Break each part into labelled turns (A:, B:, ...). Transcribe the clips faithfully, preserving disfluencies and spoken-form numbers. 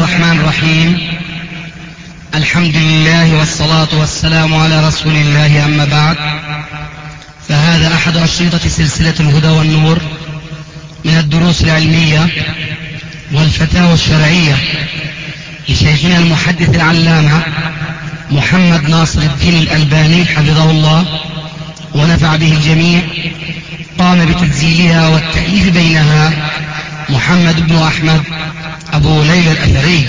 A: الرحمن الرحيم. الحمد لله والصلاة والسلام على رسول الله، أما بعد، فهذا أحد أشرطة سلسلة الهدى والنور من الدروس العلمية والفتاوى الشرعية لشيخنا المحدث العلامة محمد ناصر الدين الألباني حفظه الله ونفع به الجميع. قام بتسجيلها والتأليف بينها محمد بن أحمد أبو ليلى الأثري.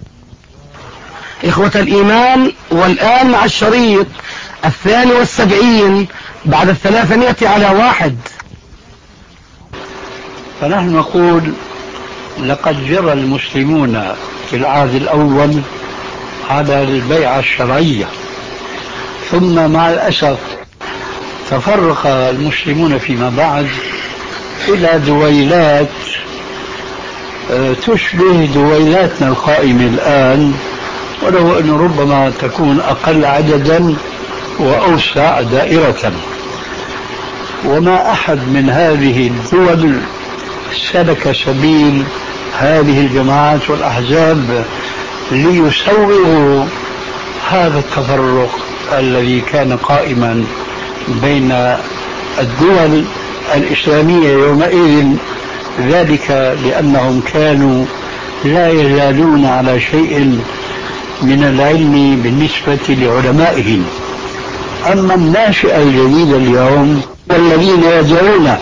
B: إخوة الإيمان، والآن مع الشريط الثاني والسبعين بعد الثلاثمائة على واحد.
C: فنحن نقول لقد جرى المسلمون في العهد الأول على البيعة الشرعية، ثم مع الأسف تفرق المسلمون فيما بعد إلى دويلات تشبه دويلاتنا القائمة الآن، ولو أن ربما تكون أقل عددا وأوسع دائرة. وما أحد من هذه الدول سلك سبيل هذه الجماعات والأحزاب ليسوغوا هذا التفرق الذي كان قائما بين الدول الإسلامية يومئذ، ذلك لأنهم كانوا لا يزالون على شيء من العلم بالنسبة لعلمائهم. أما الناشئة الجديدة اليوم والذين يدعون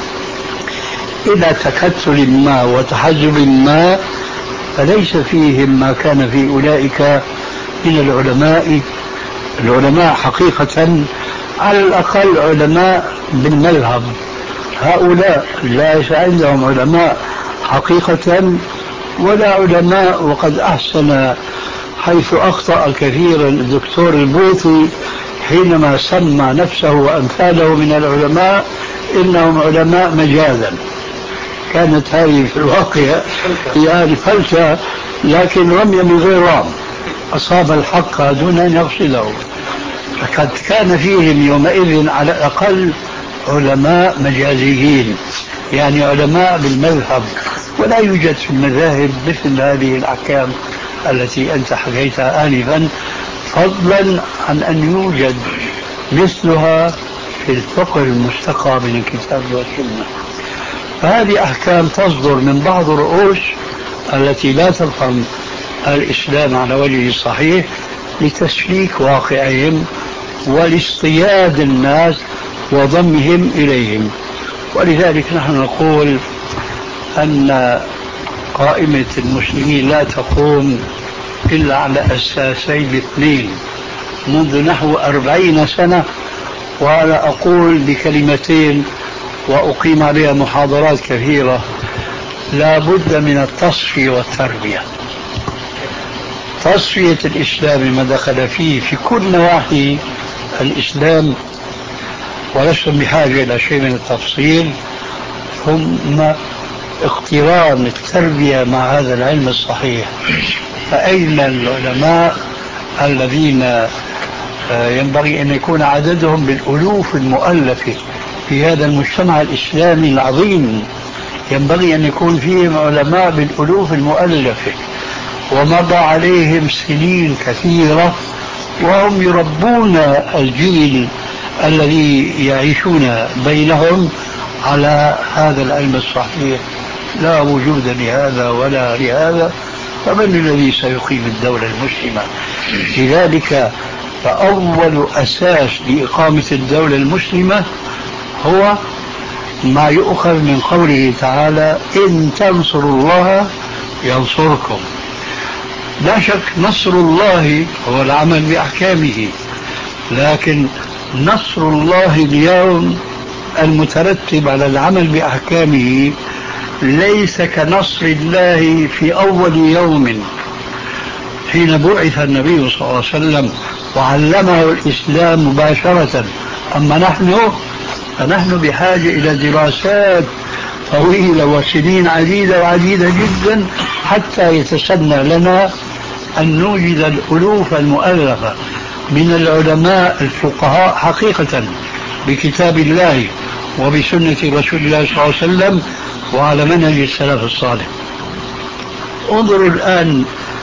C: إلى تكتل ما وتحزب ما، فليس فيهم ما كان في أولئك من العلماء. العلماء حقيقة على الأقل علماء بالمذهب، هؤلاء ليس عندهم علماء حقيقة ولا علماء. وقد أحسن حيث أخطأ كثيرا الدكتور البوطي حينما سمى نفسه وأمثاله من العلماء إنهم علماء مجازا. كانت هذه في الواقع يعني فلسة، لكن رمي من غير رام، أصاب الحق دون أن يقصده. فقد كان فيهم يومئذ على الأقل علماء مجازيين، يعني علماء بالمذهب، ولا يوجد في المذاهب مثل هذه الأحكام التي أنت حكيتها آنفا، فضلا عن أن يوجد مثلها في الفقه المستقى من الكتاب والسنة. فهذه أحكام تصدر من بعض الرؤوس التي لا تفهم الإسلام على وجهه الصحيح لتسليك واقعهم ولاصطياد الناس وضمهم إليهم. ولذلك نحن نقول أن قائمة المسلمين لا تقوم إلا على أساسين اثنين منذ نحو أربعين سنة، وأنا أقول بكلمتين وأقيم عليها محاضرات كثيرة: لا بد من التصفية والتربية. تصفية الإسلام ما دخل فيه في كل نواحي الإسلام، ولست بحاجة إلى شيء من التفصيل، ثم اقتران التربية مع هذا العلم الصحيح. فأين العلماء الذين ينبغي أن يكون عددهم بالألوف المؤلفة في هذا المجتمع الإسلامي العظيم؟ ينبغي أن يكون فيهم علماء بالألوف المؤلفة، ومضى عليهم سنين كثيرة وهم يربون الجيل الذي يعيشون بينهم على هذا العلم الصحيح. لا وجود لهذا ولا لهذا، فمن الذي سيقيم الدولة المسلمة؟ لذلك فأول أساس لإقامة الدولة المسلمة هو ما يؤخذ من قوله تعالى: إن تنصروا الله ينصركم. لا شك نصر الله هو العمل بأحكامه، لكن نصر الله اليوم المترتب على العمل بأحكامه ليس كنصر الله في أول يوم حين بعث النبي صلى الله عليه وسلم وعلمه الإسلام مباشرة. أما نحن فنحن بحاجة إلى دراسات طويلة وسنين عديدة وعديدة جدا حتى يتسنى لنا أن نوجد الألوف المؤلفة من العلماء الفقهاء حقيقة بكتاب الله وبسنة رسول الله صلى الله عليه وسلم وعلى منهج السلف الصالح. انظروا الآن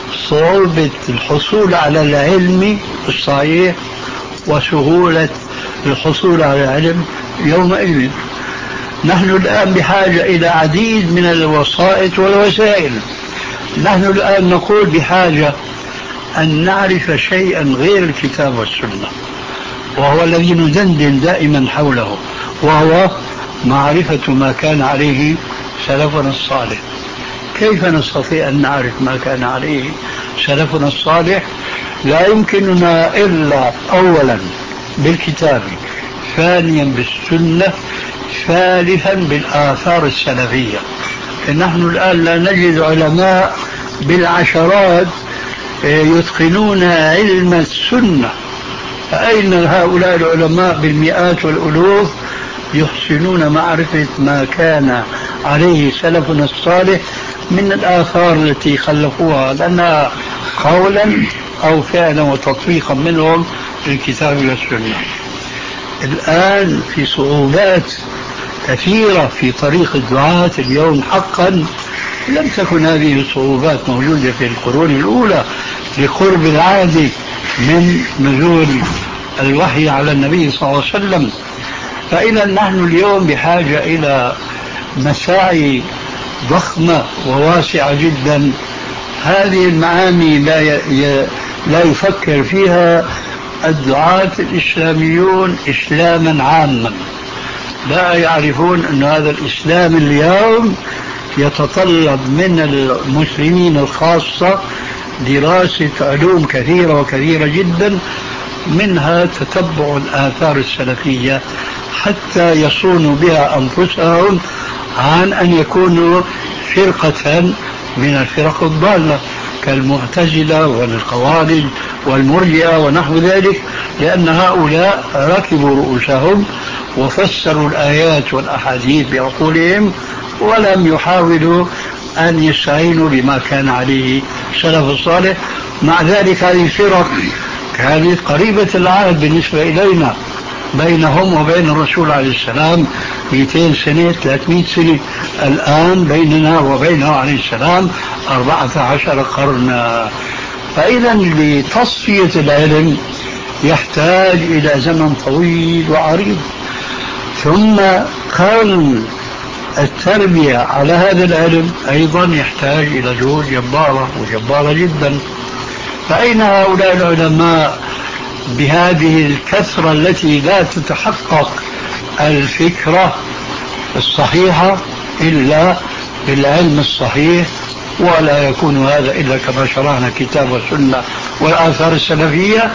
C: صعوبة الحصول على العلم الصحيح وسهولة الحصول على العلم يومئذ. نحن الآن بحاجة إلى عديد من الوسائط والوسائل. نحن الآن نقول بحاجة أن نعرف شيئا غير الكتاب والسنة، وهو الذي ندندن دائما حوله، وهو معرفة ما كان عليه سلفنا الصالح. كيف نستطيع أن نعرف ما كان عليه سلفنا الصالح؟ لا يمكننا إلا أولا بالكتاب، ثانيا بالسنة، ثالثا بالآثار السلفية. نحن الآن لا نجد علماء بالعشرات يتقنون علم السنة، فأين هؤلاء العلماء بالمئات والألوف يحسنون معرفة ما كان عليه سلفنا الصالح من الآثار التي خلفوها لنا قولا أو فعلا وتطبيقا منهم للكتاب والسنة. الآن في صعوبات كثيرة في طريق الدعاة اليوم حقا. لم تكن هذه الصعوبات موجودة في القرون الأولى لقرب العهد من نزول الوحي على النبي صلى الله عليه وسلم. فإذا نحن اليوم بحاجة إلى مساعي ضخمة وواسعة جدا. هذه المعاني لا ي... لا يفكر فيها الدعاة الإسلاميون إسلاما عاما، لا يعرفون أن هذا الإسلام اليوم يتطلب من المسلمين الخاصة دراسة علوم كثيرة وكثيرة جدا، منها تتبع الآثار السلفية حتى يصونوا بها أنفسهم عن أن يكونوا فرقة من الفرق الضالة كالمعتزلة والخوارج والمرجئة ونحو ذلك، لأن هؤلاء ركبوا رؤوسهم وفسروا الآيات والأحاديث بعقولهم ولم يحاولوا أن يستعينوا بما كان عليه سلف الصالح. مع ذلك هذه الفرق كانت قريبة العهد بالنسبة إلينا، بينهم وبين الرسول عليه السلام مئتين سنة ثلاثمئة سنة. الآن بيننا وبينه عليه السلام أربعة عشر قرنا. فإذا لتصفية العلم يحتاج إلى زمن طويل وعريض، ثم قرن التربية على هذا العلم أيضا يحتاج إلى جهود جبارة وجبارة جدا. فأين هؤلاء العلماء بهذه الكثرة التي لا تتحقق الفكرة الصحيحة إلا بالعلم الصحيح؟ ولا يكون هذا إلا كما شرعنا كتاب والسنة والآثار السلفية،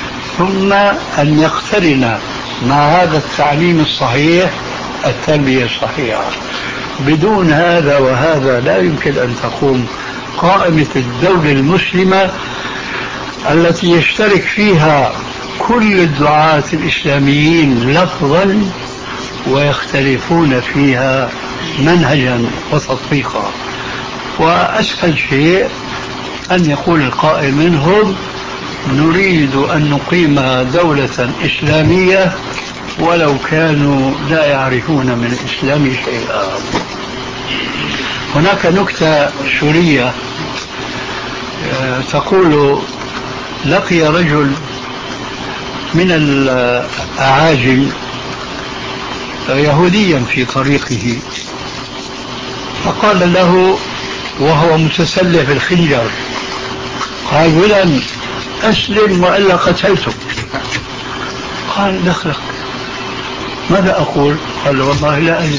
C: ثم أن يقترن مع هذا التعليم الصحيح التربية الصحيحة. بدون هذا وهذا لا يمكن أن تقوم قائمة الدولة المسلمة التي يشترك فيها كل الدعاة الإسلاميين لفظا ويختلفون فيها منهجا وتطبيقا. وأسهل شيء أن يقول القائل منهم نريد أن نقيم دولة إسلامية ولو كانوا لا يعرفون من الإسلام شيئا. هناك نكتة سورية تقول لقي رجل من الأعاجم يهوديا في طريقه، فقال له وهو متسلح بالخنجر، قال فلان أسلم وإلا قتلتك. قال دخلك، ماذا أقول؟ قال والله لا أجد.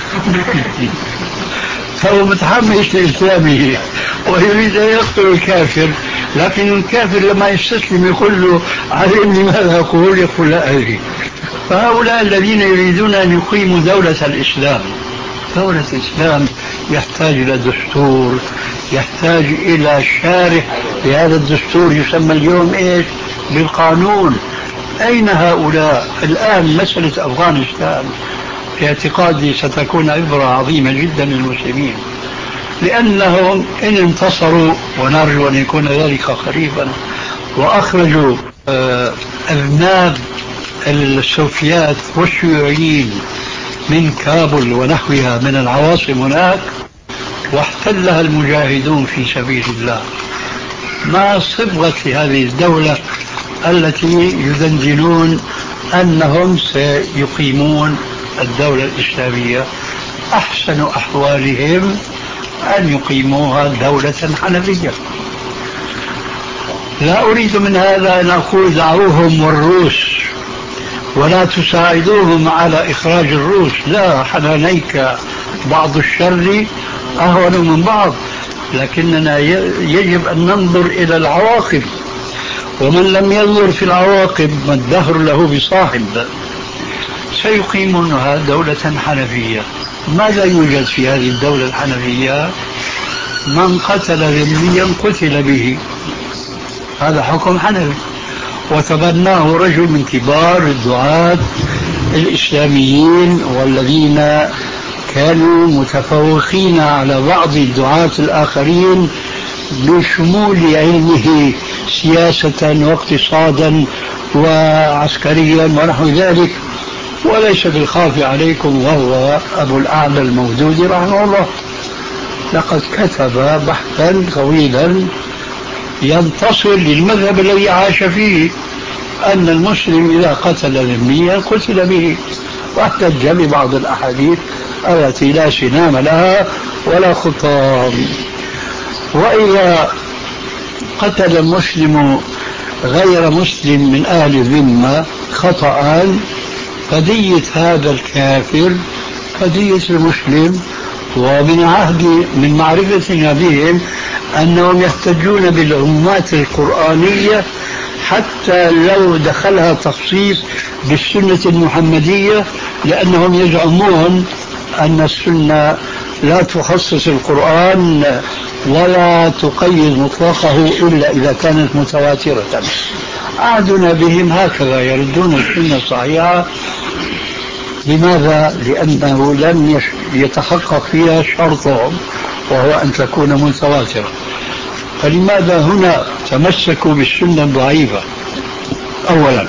C: فهو متحمس لإسلامه ويريد أن يقتل الكافر، لكن الكافر لما يستسلم يقول له علمني ماذا أقول، يقول لا أدري. فهؤلاء الذين يريدون أن يقيموا دولة الإسلام، دولة الإسلام يحتاج إلى دستور، يحتاج إلى شارح لهذا الدستور يسمى اليوم إيش؟ بالقانون. أين هؤلاء الآن؟ مسألة أفغانستان في اعتقادي ستكون عبرة عظيمة جدا للمسلمين، لأنهم إن انتصروا ونرجو أن يكون ذلك قريبا وأخرجوا أذناب السوفيات والشيوعيين من كابل ونحوها من العواصم هناك واحتلها المجاهدون في سبيل الله، ما صبغة هذه الدولة التي يدندنون أنهم سيقيمون الدولة الإسلامية. أحسن أحوالهم أن يقيموها دولة حنفية. لا أريد من هذا أن أقول دعوهم والروس ولا تساعدوهم على إخراج الروس، لا، حنانيك بعض الشر أهون من بعض، لكننا يجب أن ننظر إلى العواقب، ومن لم ينظر في العواقب ما الدهر له بصاحب. سيقيمونها دولة حنفية. ماذا يوجد في هذه الدولة الحنفية؟ من قتل ذميا قتل به، هذا حكم حنفي، وتبناه رجل من كبار الدعاة الإسلاميين والذين كانوا متفوقين على بعض الدعاة الآخرين بشمول علمه سياسة واقتصادا وعسكريا ونحو ذلك، وليس بالخاف عليكم وهو أبو الأعلى المودودي رحمه الله. لقد كتب بحثا طويلا ينتصر للمذهب الذي عاش فيه، أن المسلم إذا قتل ذميا قتل به، واحتج ببعض الأحاديث التي لا سنام لها ولا خطام. وإذا قتل المسلم غير مسلم من أهل الذمة خطأ فدية هذا الكافر فدية المسلم. ومن عهد من معرفتنا بهم أنهم يحتجون بالعمومات القرآنية حتى لو دخلها تخصيص بالسنة المحمدية، لأنهم يزعمون أن السنة لا تخصص القرآن ولا تقيد مطلقه إلا إذا كانت متواترة. عهدنا بهم هكذا، يردون السنة الصحيحة. لماذا؟ لأنه لم يتحقق فيها شرطهم وهو أن تكون متواترة. فلماذا هنا تمسكوا بالسنة الضعيفة أولا،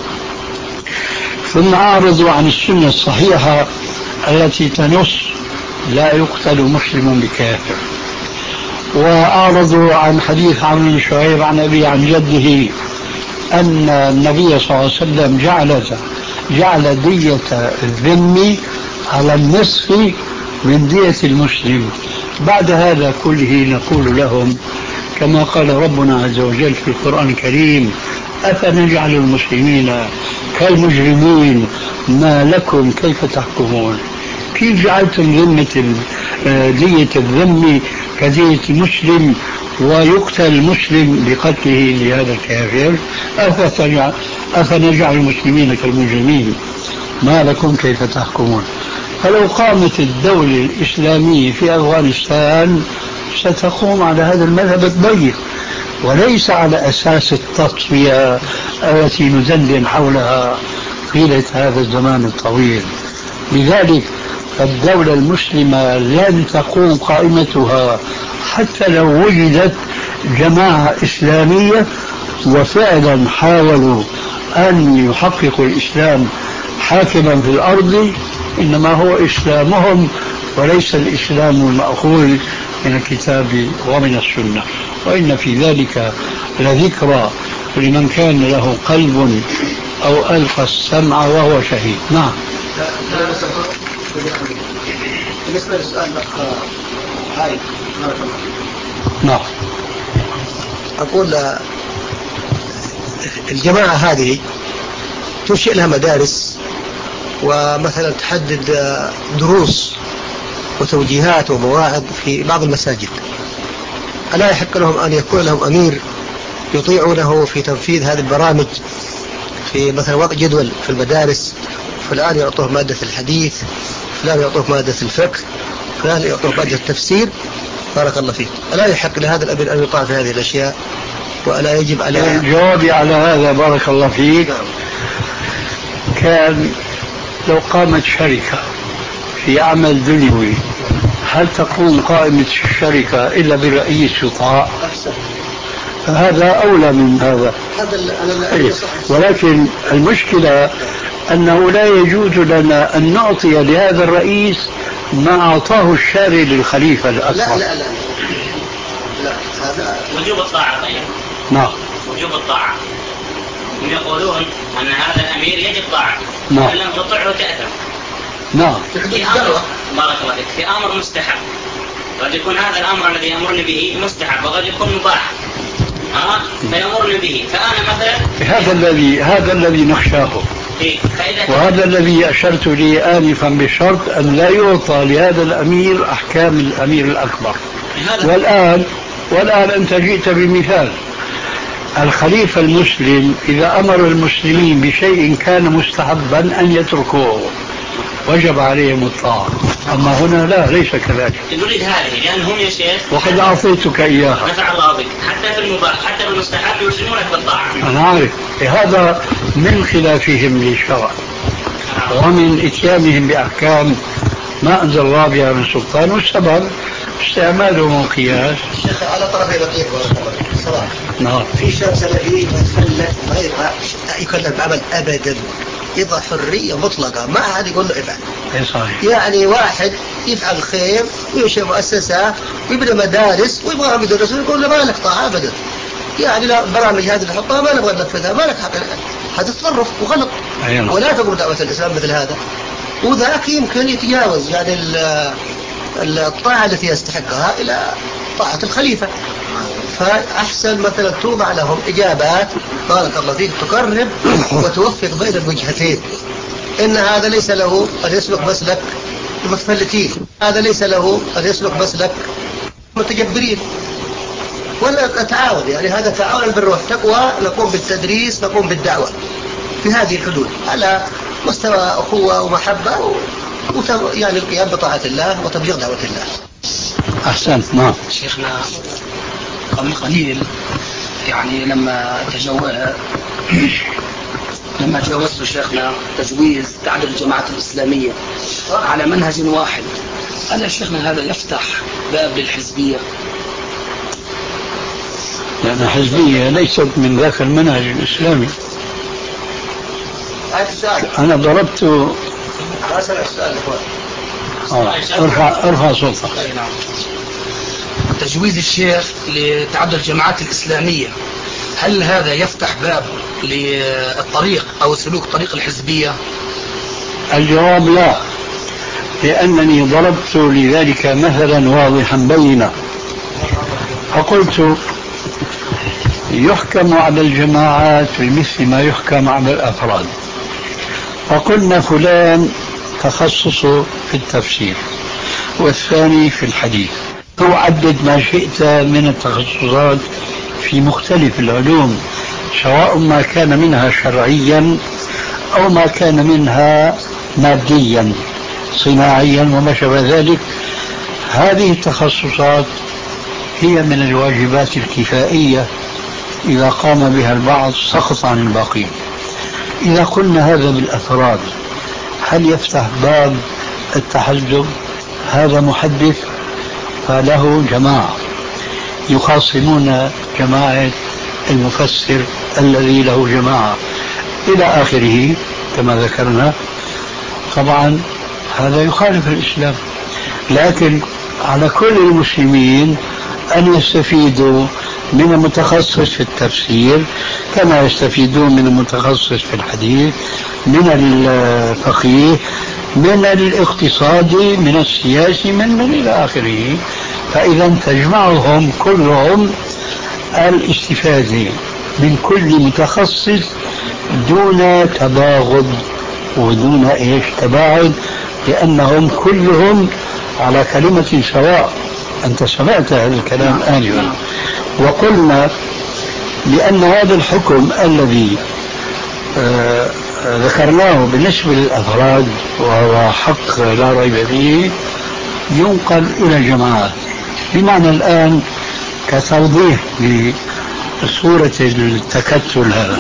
C: ثم أعرضوا عن السنة الصحيحة التي تنص لا يقتل مسلم بكافر، وأعرضوا عن حديث عمرو بن شعيب عن أبي عن جده أن النبي صلى الله عليه وسلم جعل جعل دية الذم على النصف من دية المسلم. بعد هذا كله نقول لهم كما قال ربنا عز وجل في القرآن الكريم: أفنجعل المسلمين كالمجرمين ما لكم كيف تحكمون. كيف جعلتم ذمة دية الذم كدية المسلم ويقتل المسلم بقتله لهذا الكافر؟ أفنجعل المسلمين كالمجرمين ما لكم كيف تحكمون. فلو قامت الدولة الإسلامية في أفغانستان ستقوم على هذا المذهب الضيق وليس على أساس التطفية التي ندندن حولها طيلة هذا الزمان الطويل. لذلك الدولة المسلمة لن تقوم قائمتها حتى لو وجدت جماعة إسلامية وفعلا حاولوا أن يحققوا الإسلام حاكما في الأرض، إنما هو إسلامهم وليس الإسلام المأخوذ من الكتاب ومن السنة. وإن في ذلك لذكرى لمن كان له قلب أو ألقى السمع وهو شهيد. نعم.
D: بالنسبة للسؤال هاي
C: نعم،
D: أقول الجماعة هذه تنشئ لها مدارس ومثلا تحدد دروس وتوجيهات ومواعظ في بعض المساجد، ألا يحق لهم أن يكون لهم أمير يطيعونه في تنفيذ هذه البرامج في مثلا وضع جدول في المدارس؟ فلان يعطوه مادة الحديث، فلان يعطوه مادة الفقه، فلان يعطوه مادة التفسير. بارك الله فيك. ألا يحق لهذا الأمير أن يطاع في هذه الأشياء؟ وألا يجب على
C: جوابي على هذا بارك الله فيك كان لو قامت شركة في عمل دنيوي هل تقوم قائمة الشركة إلا برئيس يطاع؟ فهذا أولى من هذا. ولكن المشكلة أنه لا يجوز لنا أن نعطي لهذا الرئيس ما أعطاه الشارع للخليفة الأكبر.
D: لا لا لا لا هذا
E: وجوب الطاعة. طيب
C: نعم
E: وجوب الطاعة، هم يقولون أن هذا الأمير يجب طاعة،
C: نعم.
E: فإن لم تطعه تأثم.
C: نعم
E: في أمر بارك الله فيك، في أمر مستحب، قد يكون هذا الأمر الذي يأمرني به مستحب وقد يكون مباح، ها فيأمرني به، فأنا مثلا
C: هذا الذي هذا الذي نخشاه، وهذا الذي أشرت لي آنفا بشرط أن لا يعطى لهذا الأمير أحكام الأمير الأكبر. والآن والآن أنت جئت بمثال الخليفة المسلم إذا أمر المسلمين بشيء كان مستحبا أن يتركوه وجب عليهم الطاعة، أما هنا لا، ليس كذلك.
E: نريد هذه لأنهم يا شيخ
C: وقد أعطيتك إياها.
E: نفع الله بك، حتى في المباح حتى في المستحب يلزمونك بالطاعة.
C: أنا عارف هذا من خلافهم للشرع ومن إتيانهم بأحكام ما أنزل الله بها من سلطان، والسبب استعمالهم القياس.
D: الشيخ على طرف الرقيق صراحة.
C: نعم.
D: في شاب سلفي يتكلف ما يبغى يكلف بعمل أبدا، يبغى حرية مطلقة، ما أحد يقول له افعل. يعني واحد يفعل خير وينشئ مؤسسات ويبني مدارس ويبغاهم يدرسوا ويقول له ما لك طاعة أبدا. يعني لا برامج هذه اللي حطها ما نبغى ننفذها، ما لك حق. هذا تصرف وغلط. أيوة. ولا تقول دعوة الإسلام مثل هذا. وذاك يمكن يتجاوز يعني الطاعة التي يستحقها إلى طاعة الخليفة. فأحسن مثلا توضع لهم إجابات بارك الله فيك تقرب وتوفق بين الوجهتين. إن هذا ليس له أن يسلك مسلك المتفلتين، هذا ليس له أن يسلك مسلك متجبرين، ولا نتعاون. يعني هذا تعاون البر والتقوى، نقوم بالتدريس نقوم بالدعوة في هذه الحدود على مستوى أخوة ومحبة و... وت... يعني القيام بطاعة الله وتبليغ دعوة الله.
C: أحسنت. نعم
A: شيخنا قبل قليل يعني لما تجو... لما تجاوزت شيخنا تجويز تعدد الجماعات الإسلامية على منهج واحد، هل شيخنا هذا يفتح باب للحزبية؟
C: لأن الحزبية ليست من ذاك المنهج الإسلامي. أنا ضربت آه. ارفع ارفع صوتك.
A: تجويز الشيخ لتعدد الجماعات الإسلامية، هل هذا يفتح باب للطريق أو سلوك طريق الحزبية؟
C: الجواب لا، لأنني ضربت لذلك مثلا واضحا بينا، فقلت يحكم على الجماعات بمثل ما يحكم على الأفراد. فقلنا فلان تخصصه في التفسير والثاني في الحديث، تعدد ما شئت من التخصصات في مختلف العلوم، سواء ما كان منها شرعيا أو ما كان منها ماديا صناعيا وما شابه ذلك. هذه التخصصات هي من الواجبات الكفائية، إذا قام بها البعض سقط عن الباقين. إذا قلنا هذا بالأفراد هل يفتح باب التحزب؟ هذا محدث فله جماعة يخاصمون جماعة المفسر الذي له جماعة إلى آخره كما ذكرنا. طبعا هذا يخالف الإسلام، لكن على كل المسلمين أن يستفيدوا من المتخصص في التفسير كما يستفيدون من المتخصص في الحديث، من الفقيه، من الاقتصادي، من السياسي، من من إلى آخره. فإذا تجمعهم كلهم الاستفادة من كل متخصص دون تباغض ودون إيش تباعد، لأنهم كلهم على كلمة سواء. أنت سمعت هذا الكلام آنفا. وقلنا بأن هذا الحكم الذي آه ذكرناه بالنسبة للأفراد وهو حق لا ريب فيه ينقل إلى الجماعات. بمعنى الآن كتوضيح لصورة التكتل هذا،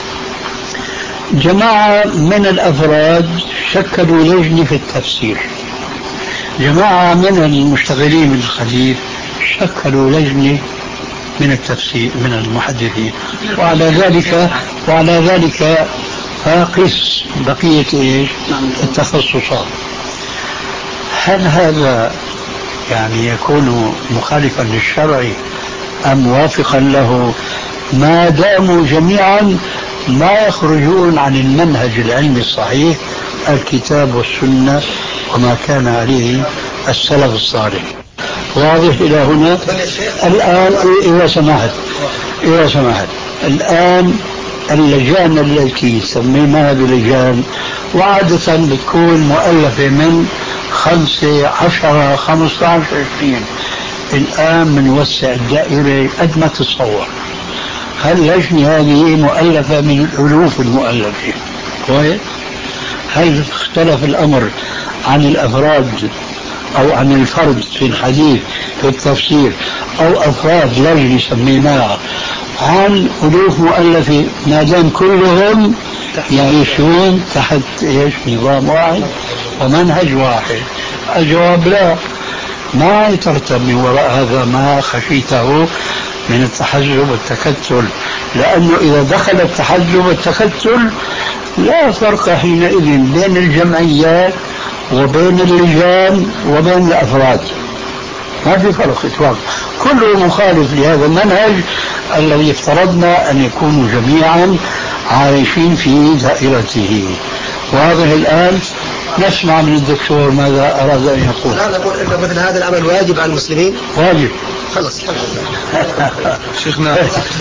C: جماعة من الأفراد شكلوا لجنة في التفسير، جماعة من المشتغلين بالحديث شكلوا لجنة من التفسير من المحدثين، وعلى ذلك وعلى ذلك فاقس بقية إيش التخصصات. هل هذا يعني يكون مخالفا للشرع موافقا له ما داموا جميعا ما يخرجون عن المنهج العلمي الصحيح الكتاب والسنة وما كان عليه السلف الصالح. واضح إلى هنا؟ الآن إذا سمحت إذا سمحت الآن اللجان التي سميناها بلجان وعادة بتكون مؤلفة من خمسة عشرة خمسة عشر عشرين. الآن بنوسع الدائرة قد ما تتصور. هاللجنة هذه مؤلفة من الألوف المؤلفة. كويس؟ هل اختلف الأمر عن الأفراد أو عن الفرد في الحديث في التفسير أو أفراد لجنة سميناها عن ألوف مؤلفة ما دام كلهم يعيشون تحت إيش نظام واحد ومنهج واحد؟ الجواب لا. ما يترتب من وراء هذا ما خشيته من التحزب والتكتل، لأنه إذا دخل التحزب والتكتل لا فرق حينئذ بين الجمعيات وبين اللجان وبين الأفراد، ما في فرق إطلاقا، كله مخالف لهذا المنهج الذي افترضنا أن يكونوا جميعا عايشين في دائرته. واضح الآن؟ نسمع من الدكتور ماذا أراد أن يقول.
D: لا نقول إن مثل هذا العمل واجب على المسلمين.
C: واجب.
D: خلص
F: شيخنا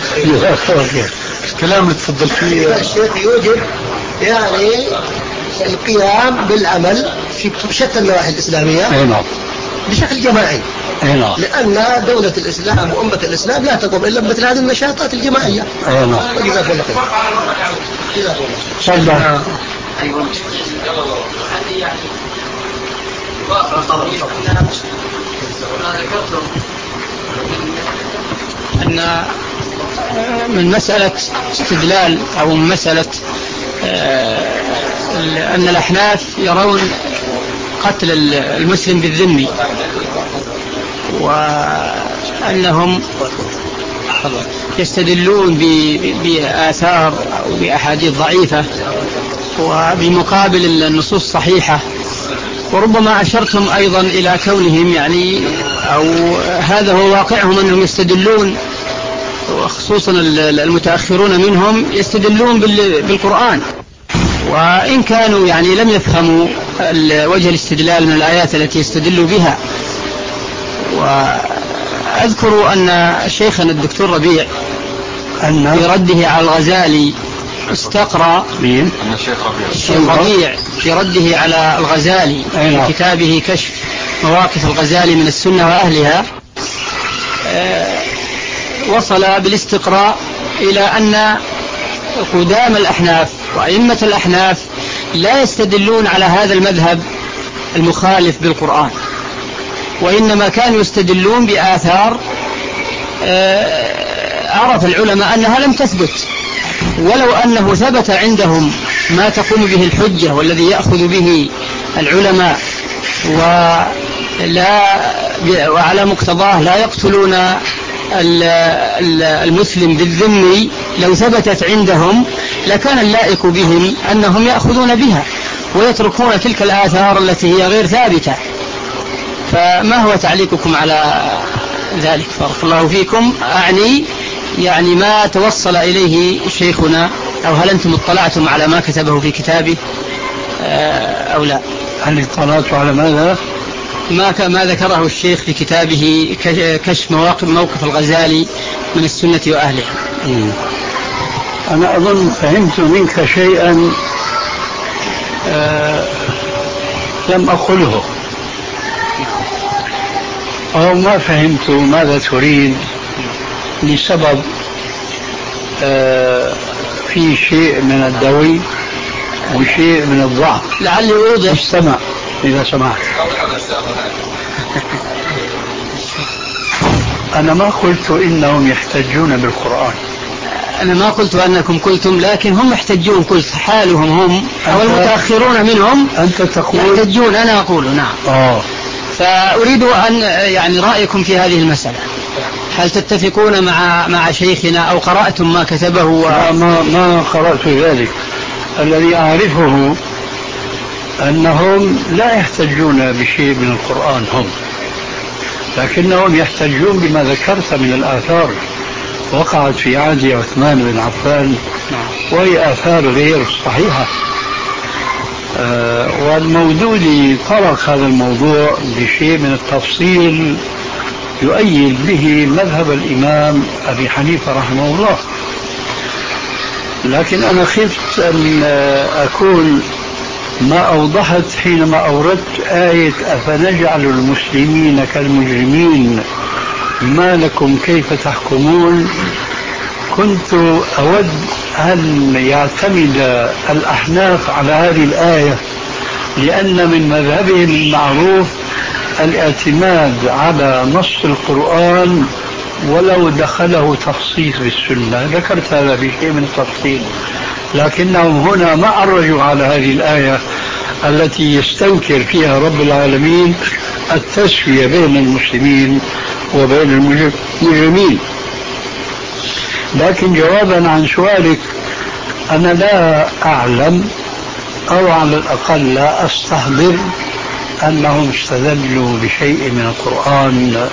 F: الكلام اللي تفضل فيه
D: الشيخ يوجب يعني القيام بالعمل في شتى النواحي الإسلامية
C: نعم
D: بشكل جماعي،
C: نعم
D: لأن دولة الإسلام وأمة الإسلام لا تقوم إلا بمثل هذه النشاطات الجماعية.
C: نعم.
D: وجزاكم الله خير.
C: صدق.
A: أيوة.
B: أن من مسألة استدلال أو من مسألة أن الأحناف يرون قتل المسلم بالذمي وأنهم يستدلون بآثار أو بأحاديث ضعيفة وبمقابل النصوص الصحيحة، وربما أشرتم أيضا إلى كونهم يعني أو هذا هو واقعهم أنهم يستدلون، وخصوصا المتأخرون منهم يستدلون بالقرآن، وإن كانوا يعني لم يفهموا وجه الاستدلال من الآيات التي يستدلوا بها. وأذكر أن شيخنا الدكتور ربيع أن في رده على الغزالي استقرأ
F: مين؟ الشيخ ربيع.
B: الشيخ ربيع في رده على الغزالي في كتابه كشف مواقف الغزالي من السنة وأهلها، وصل بالاستقراء إلى أن قدام الأحناف وأئمة الأحناف لا يستدلون على هذا المذهب المخالف بالقرآن، وإنما كانوا يستدلون بآثار عرف العلماء أنها لم تثبت، ولو أنه ثبت عندهم ما تقوم به الحجة والذي يأخذ به العلماء ولا وعلى مقتضاه لا يقتلون المسلم بالذمي، لو ثبتت عندهم لكان اللائق بهم أنهم يأخذون بها ويتركون تلك الآثار التي هي غير ثابتة. فما هو تعليقكم على ذلك؟ بارك الله فيكم. أعني يعني ما توصل إليه شيخنا، أو هل أنتم اطلعتم على ما كتبه في كتابه أو لا؟
C: هل اطلعتم على ماذا؟
B: ما ما ذكره الشيخ في كتابه كشف مواقف موقف الغزالي من السنة وأهلها.
C: أنا أظن فهمت منك شيئا آه لم أقله، أو ما فهمت ماذا تريد لسبب آه في شيء من الدوي وشيء من الضعف.
B: لعلي أوضح.
C: استمع إذا سمحت. أنا ما قلت إنهم يحتجون بالقرآن،
B: أنا ما قلت أنكم قلتم، لكن هم يحتجون، قلت حالهم هم أو المتأخرون منهم
C: أنت تقول
B: يحتجون، أنا أقول نعم.
C: آه.
B: فأريد أن يعني رأيكم في هذه المسألة، هل تتفقون مع مع شيخنا أو قرأتم ما كتبه؟ و...
C: ما ما قرأت ذلك. الذي أعرفه أنهم لا يحتجون بشيء من القرآن هم، لكنهم يحتجون بما ذكرت من الآثار وقعت في عهد عثمان بن عفان، وهي آثار غير صحيحة. آه والمودودي طرق هذا الموضوع بشيء من التفصيل يؤيد به مذهب الإمام أبي حنيفة رحمه الله. لكن أنا خفت أن أكون ما أوضحت حينما أوردت آية أفنجعل المسلمين كالمجرمين ما لكم كيف تحكمون. كنت أود أن يعتمد الأحناف على هذه الآية، لأن من مذهبهم المعروف الاعتماد على نص القرآن ولو دخله تخصيص بالسنة. ذكرت هذا بشيء من التفصيل، لكنهم هنا ما عرجوا على هذه الآية التي يستنكر فيها رب العالمين التسوية بين المسلمين وبين المجرمين. لكن جوابا عن سؤالك، أنا لا أعلم أو على الأقل لا أستحضر أنهم استدلوا بشيء من القرآن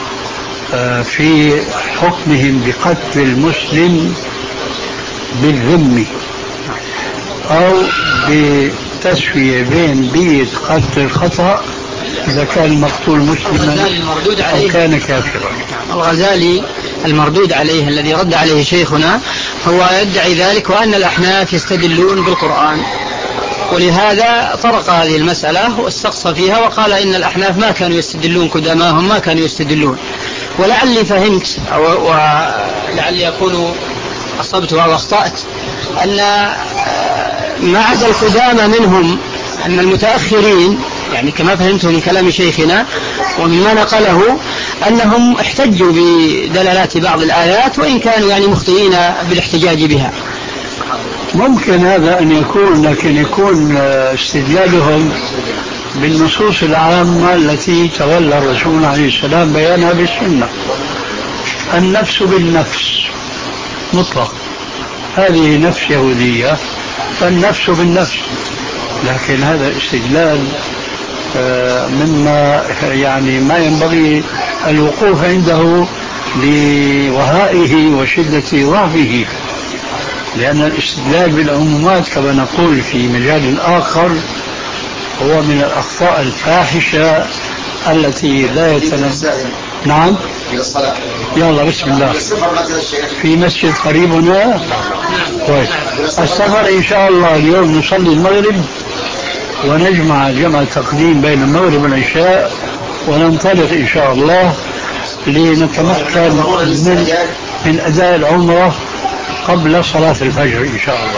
C: في حكمهم بقتل المسلم بالذم أو بتسوية بين بيت قتل الخطأ إذا كان المقتول مسلما أو كان كافرا.
B: الغزالي المردود عليه الذي رد عليه شيخنا هو يدعي ذلك، وأن الأحناف يستدلون بالقرآن، ولهذا طرق هذه المسألة واستقصى فيها وقال إن الأحناف ما كانوا يستدلون قداماهم ما كانوا يستدلون. ولعلي فهمت ولعلي أكون أصبت أو أخطأت أن ما عدا القدامى منهم أن المتأخرين يعني كما فهمت من كلام شيخنا ومما نقله أنهم احتجوا بدلالات بعض الآيات وإن كانوا يعني مخطئين بالاحتجاج بها.
C: ممكن هذا أن يكون، لكن يكون استدلالهم بالنصوص العامة التي تولى الرسول عليه السلام بيانها بالسنة. النفس بالنفس مطلق، هذه نفس يهودية فالنفس بالنفس، لكن هذا استدلال مما يعني ما ينبغي الوقوف عنده لوهائه وشدة ضعفه، لأن الاستدلال بالعمومات كما نقول في مجال آخر هو من الأخطاء الفاحشة التي لا يتنزل. نعم
F: إلى الصلاة.
C: يلا بسم الله. في مسجد قريب هنا. طيب السفر إن شاء الله اليوم نصلي المغرب ونجمع جمع تقديم بين المغرب والعشاء وننطلق إن شاء الله لنتمكن من, من أداء العمرة قبل صلاة الفجر إن شاء الله.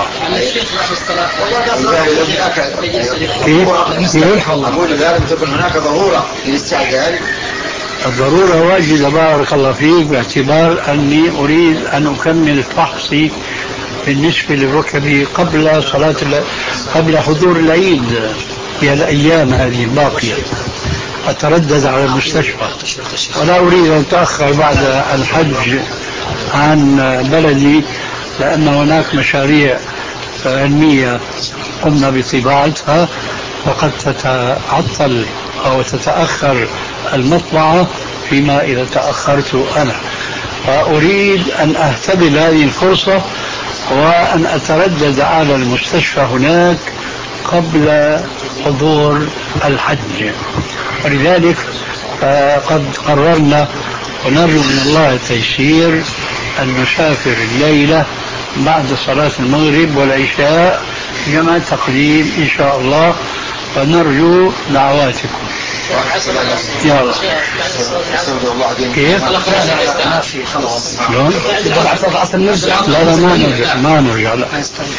C: كيف؟ كيف؟
F: أقول لازم تكون هناك ضرورة للاستعجال.
C: الضرورة واجدة بارك الله فيك، باعتبار أني أريد أن أكمل فحصي بالنسبة لركبي قبل صلاة قبل حضور العيد في الأيام هذه الباقية. أتردد على المستشفى ولا أريد أن أتأخر بعد الحج عن بلدي، لأن هناك مشاريع علمية قمنا بطباعتها وقد تتعطل أو تتأخر المطبعة فيما إذا تأخرت أنا، فأريد أن أهتبل هذه الفرصة وأن أتردد على المستشفى هناك قبل حضور الحج. ولذلك قد قررنا ونرجو من الله التيسير أن نسافر الليلة بعد صلاة المغرب والعشاء جمع تقديم إن شاء الله، ونرجو دعواتكم. يلا كيف؟ لا لا ما نرجع ما نرجع لا.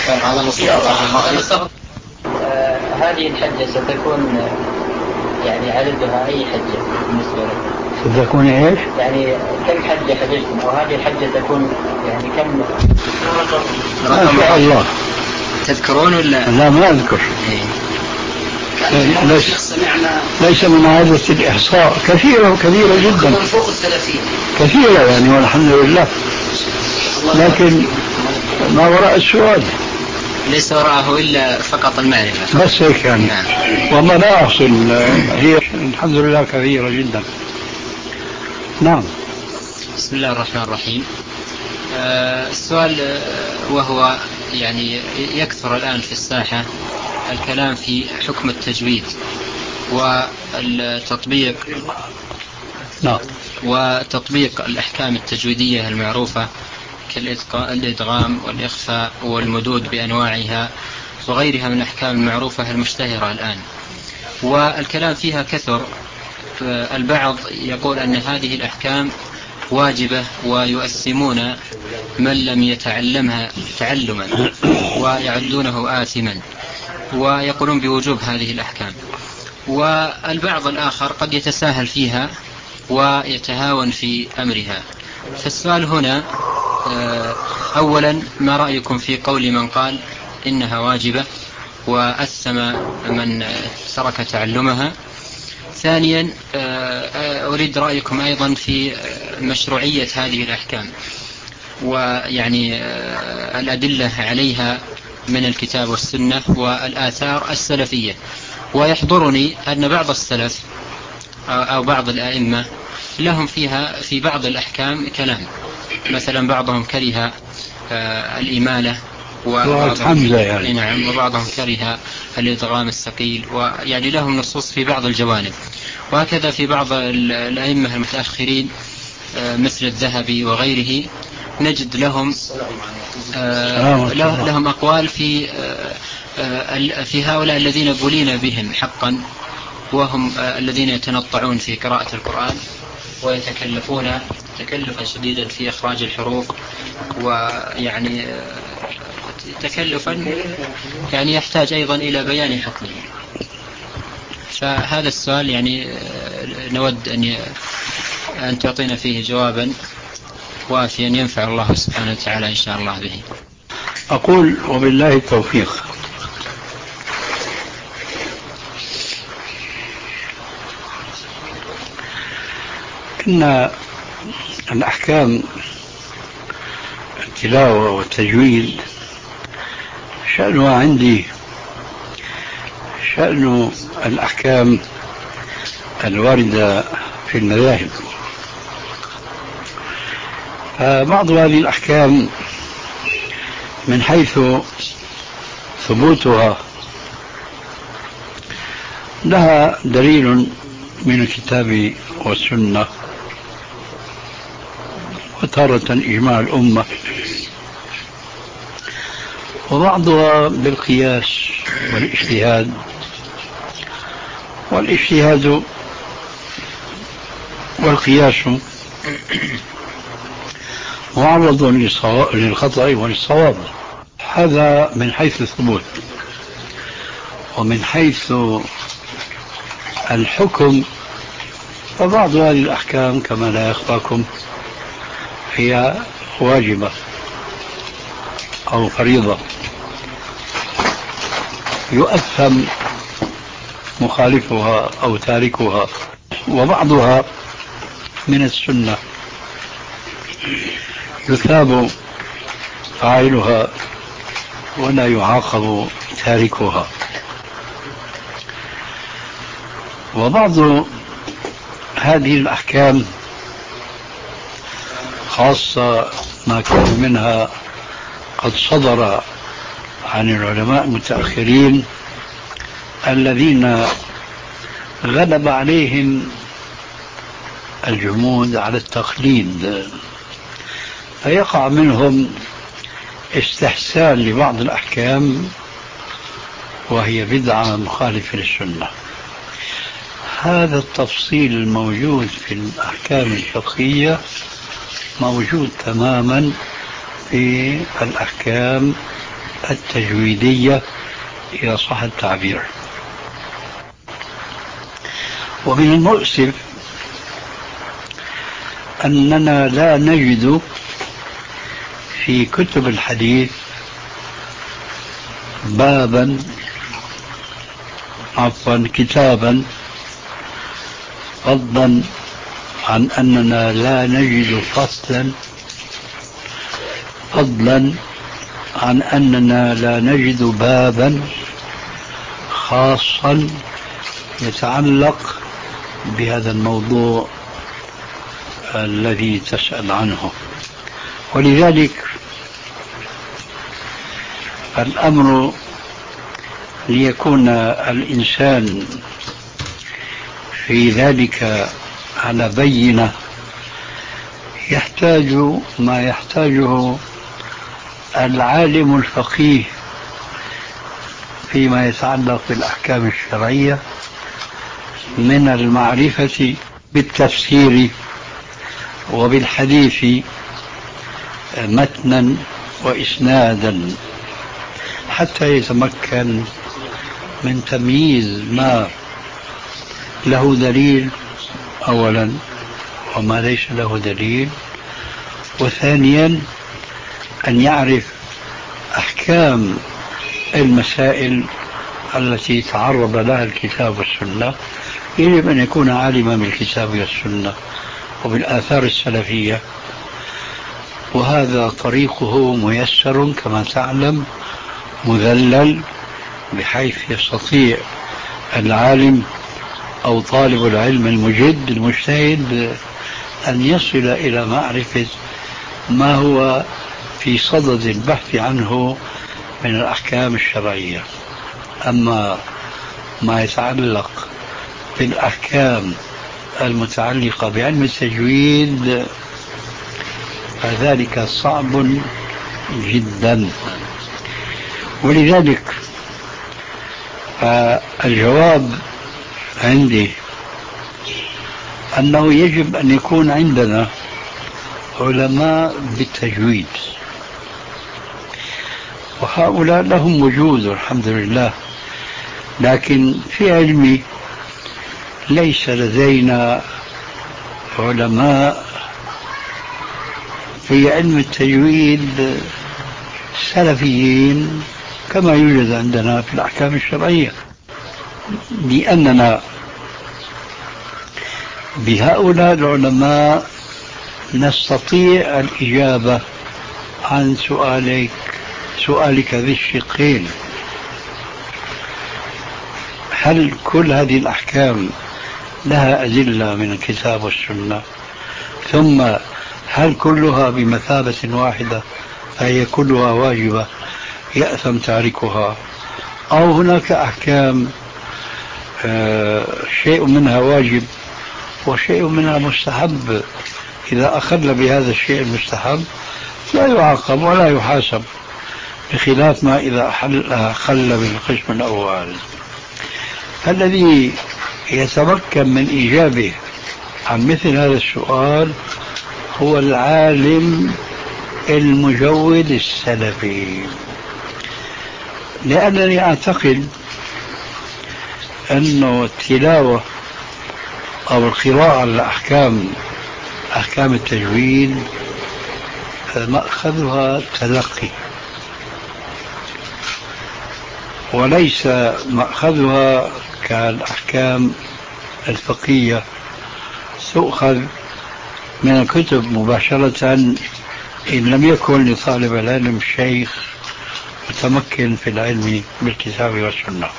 G: هذه الحجة ستكون يعني عددها أي حجة بالنسبة لكم؟
C: ستكون ايش؟
G: يعني كم حجة حججتم أو هذه الحجة تكون يعني كم؟
C: ما شاء الله.
A: تذكرون ولا؟
C: لا ما أذكر. ليس, ليس من عادة الإحصاء، كثيرة وكثيرة جدا
A: فوق الثلاثين
C: كثيرة يعني والحمد لله، لكن ما وراء السؤال
A: ليس وراءه إلا فقط المعرفة
C: بس هيك يعني. وما لا أحصل هي الحمد لله كثيرة جدا. نعم.
H: بسم الله الرحمن الرحيم. آه السؤال وهو يعني يكثر الآن في الساحة الكلام في حكم التجويد والتطبيق
C: نعم.
H: وتطبيق الأحكام التجويدية المعروفة كالإدغام والإخفاء والمدود بأنواعها وغيرها من الأحكام المعروفة المشتهرة الآن، والكلام فيها كثر. البعض يقول أن هذه الأحكام واجبة ويؤثمون من لم يتعلمها تعلما ويعدونه آثما، ويقولون بوجوب هذه الأحكام. والبعض الآخر قد يتساهل فيها ويتهاون في أمرها. فالسؤال هنا أولا ما رأيكم في قول من قال إنها واجبة وأثم من ترك تعلمها؟ ثانيا أريد رأيكم أيضا في مشروعية هذه الأحكام ويعني الأدلة عليها من الكتاب والسنة والآثار السلفية. ويحضرني أن بعض السلف أو بعض الأئمة لهم فيها في بعض الأحكام كلام، مثلا بعضهم كره الإمالة وبعضهم يعني. نعم. وبعضهم كره الإدغام الثقيل، ويعني لهم نصوص في بعض الجوانب. وهكذا في بعض الأئمة المتأخرين مثل الذهبي وغيره نجد لهم لهم أقوال في في هؤلاء الذين بلين بهم حقا، وهم الذين يتنطعون في قراءة القرآن ويتكلفون تكلفا شديدا في إخراج الحروف، ويعني تكلفا يعني يحتاج أيضا إلى بيان حكمه. فهذا السؤال يعني نود أن أن تعطينا فيه جوابا وافيا ينفع الله سبحانه وتعالى إن شاء الله به.
C: أقول وبالله التوفيق. إن الأحكام التلاوة والتجويد شأنها عندي شأن الأحكام الواردة في المذاهب. فبعض هذه الأحكام من حيث ثبوتها لها دليل من الكتاب والسنة، وتارة إجماع الأمة، وبعضها بالقياس والاجتهاد. والاجتهاد والقياس معرض للخطأ وللصواب. هذا من حيث الثبوت. ومن حيث الحكم فبعض هذه الأحكام كما لا يخفاكم هي واجبة أو فريضة يؤثم مخالفها أو تاركها، وبعضها من السنة يثاب فاعلها ولا يعاقب تاركها. وبعض هذه الأحكام خاصة ما كان منها قد صدر عن العلماء المتأخرين الذين غلب عليهم الجمود على التقليد، فيقع منهم استحسان لبعض الأحكام وهي بدعة مخالفة للسنة. هذا التفصيل الموجود في الأحكام الفقهية موجود تماما في الأحكام التجويدية إذا صح التعبير. ومن المؤسف أننا لا نجد في كتب الحديث بابا عفوا كتابا، فضلا عن أننا لا نجد فصلا، فضلا عن أننا لا نجد بابا خاصا يتعلق بهذا الموضوع الذي تسأل عنه. ولذلك الأمر ليكون الإنسان في ذلك على بينة يحتاج ما يحتاجه العالم الفقيه فيما يتعلق بالأحكام الشرعية من المعرفة بالتفسير وبالحديث متنا وإسنادا، حتى يتمكن من تمييز ما له دليل أولا وما ليس له دليل، وثانيا أن يعرف أحكام المسائل التي تعرض لها الكتاب والسنة. يجب أن يكون عالما بالكتاب والسنة وبالآثار السلفية، وهذا طريقه ميسر كما تعلم، مذلل، بحيث يستطيع العالم أو طالب العلم المجد المجتهد أن يصل إلى معرفة ما هو في صدد البحث عنه من الأحكام الشرعية. أما ما يتعلق بالأحكام المتعلقة بعلم التجويد فذلك صعب جدا. ولذلك الجواب عندي أنه يجب أن يكون عندنا علماء بالتجويد، وهؤلاء لهم وجود الحمد لله، لكن في علمي ليس لدينا علماء في علم التجويد سلفيين كما يوجد عندنا في الأحكام الشرعية، لأننا بهؤلاء العلماء نستطيع الإجابة عن سؤالك سؤالك ذي الشقين: هل كل هذه الأحكام لها أدلة من الكتاب والسنة؟ ثم هل كلها بمثابة واحدة فهي كلها واجبة يأثم تاركها، أو هناك أحكام آه شيء منها واجب وشيء منها مستحب، إذا أخل بهذا الشيء المستحب لا يعاقب ولا يحاسب، بخلاف ما إذا أخل بالقسم الأول. فالذي يتمكن من إجابة عن مثل هذا السؤال هو العالم المجود السلفي، لأنني أعتقد أنه التلاوة أو القراءة على الأحكام أحكام التجويد مأخذها تلقي، وليس مأخذها كالأحكام الفقهية تؤخذ من الكتب مباشرة إن لم يكن لطالب العلم شيخ متمكن في العلم بالكتاب والسنة.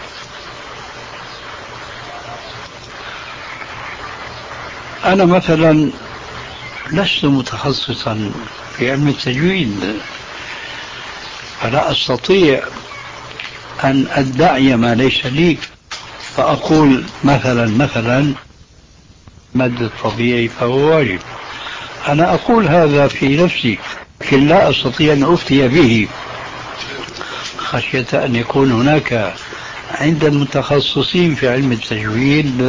C: أنا مثلا لست متخصصا في علم التجويد، فلا أستطيع أن أدعي ما ليس لي، فأقول مثلا مثلا مد الطبيعي فهو واجب. أنا أقول هذا في نفسي، لكن لا أستطيع أن أفتي به خشية أن يكون هناك عند المتخصصين في علم التجويد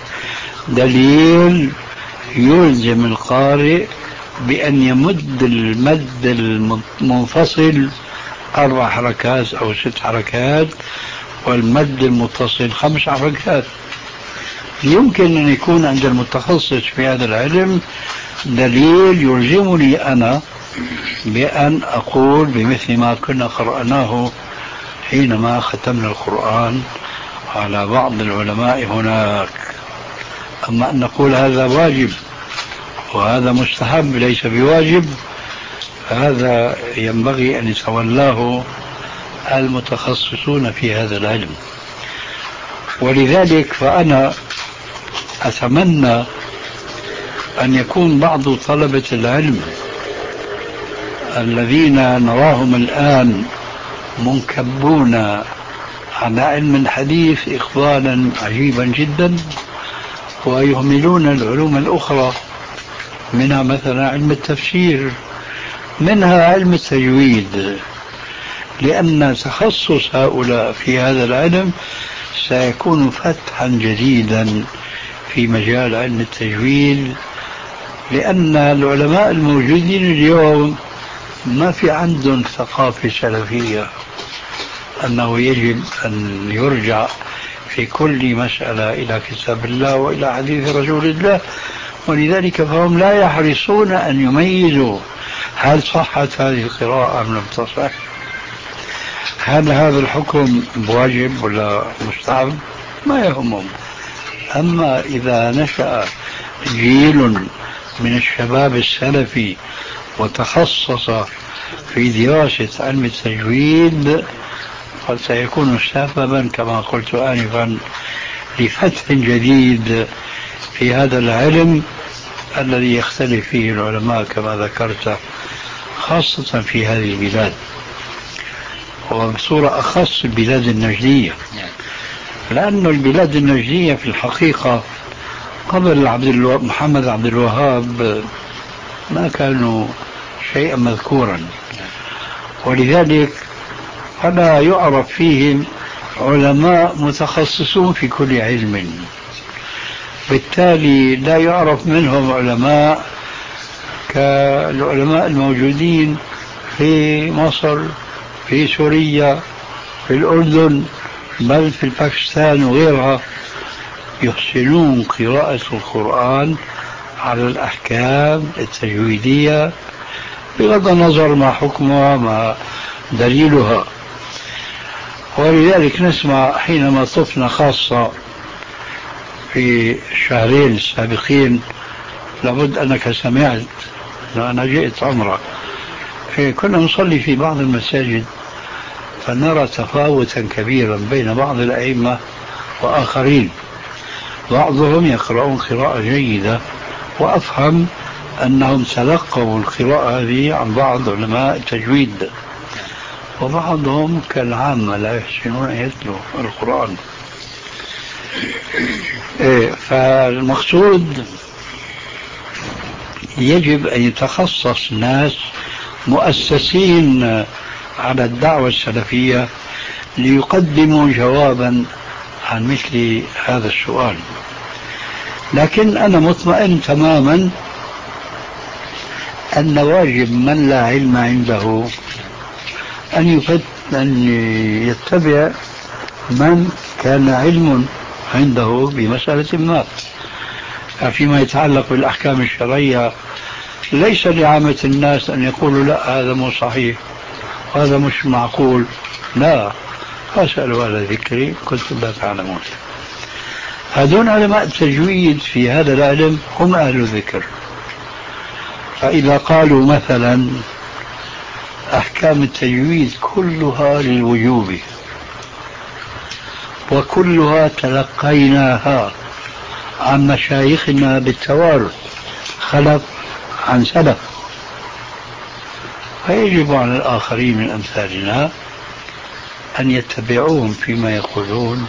C: دليل يلزم القارئ بأن يمد المد المنفصل أربع حركات أو ست حركات والمد المتصل خمس حركات. يمكن أن يكون عند المتخصص في هذا العلم دليل يلزمني أنا بأن أقول بمثل ما كنا قرأناه حينما ختمنا القرآن على بعض العلماء هناك. أما أن نقول هذا واجب وهذا مستحب ليس بواجب، هذا ينبغي أن يتولاه المتخصصون في هذا العلم. ولذلك فأنا أتمنى أن يكون بعض طلبة العلم الذين نراهم الآن منكبون على علم الحديث إقبالا عجيبا جدا، ويهملون العلوم الأخرى، منها مثلا علم التفسير، منها علم التجويد، لأن تخصص هؤلاء في هذا العلم سيكون فتحا جديدا في مجال علم التجويد، لأن العلماء الموجودين اليوم ما في عندهم ثقافة سلفية أنه يجب أن يرجع في كل مسألة إلى كتاب الله وإلى حديث رسول الله، ولذلك فهم لا يحرصون أن يميزوا هل صحت هذه القراءة أم لم تصح، هل هذا الحكم واجب ولا مستحب، ما يهمهم. أما إذا نشأ جيل من الشباب السلفي وتخصص في دراسة علم التجويد قد سيكون سببا كما قلت آنفا لفتح جديد في هذا العلم الذي يختلف فيه العلماء كما ذكرت، خاصة في هذه البلاد، وبصورة أخص البلاد النجدية، لأن البلاد النجدية في الحقيقة قبل عبد الو... محمد عبد الوهاب ما كانوا شيئا مذكورا، ولذلك فلا يعرف فيهم علماء متخصصون في كل علم، بالتالي لا يعرف منهم علماء كالعلماء الموجودين في مصر، في سوريا، في الأردن، بل في باكستان وغيرها، يحسنون قراءة القرآن على الأحكام التجويدية بغض النظر ما حكمها ما دليلها. ولذلك نسمع حينما طفنا خاصة في الشهرين السابقين، لابد أنك سمعت أنا جئت عمرة، كنا نصلي في بعض المساجد فنرى تفاوتا كبيرا بين بعض الأئمة وآخرين، بعضهم يقرؤون قراءة جيدة وأفهم أنهم تلقوا القراءة هذه عن بعض علماء التجويد، وبعضهم كالعامة لا يحسنون أن يتلوا القرآن. إيه، فالمقصود يجب أن يتخصص ناس مؤسسين على الدعوة السلفية ليقدموا جوابا عن مثل هذا السؤال. لكن أنا مطمئن تماما أن واجب من لا علم عنده أن أن يتبع من كان علم عنده بمسألة ما. فيما يتعلق بالأحكام الشرعية ليس لعامة الناس أن يقولوا لا هذا مو صحيح وهذا مش معقول، لا، فاسألوا على ذكري كنتم لا تعلمون. هذون علماء التجويد في هذا العلم هم أهل الذكر، فإذا قالوا مثلا أحكام التجويد كلها للوجوب وكلها تلقيناها عن مشايخنا بالتوارث خلف عن سلف، فيجب على الآخرين من أمثالنا أن يتبعوهم فيما يقولون.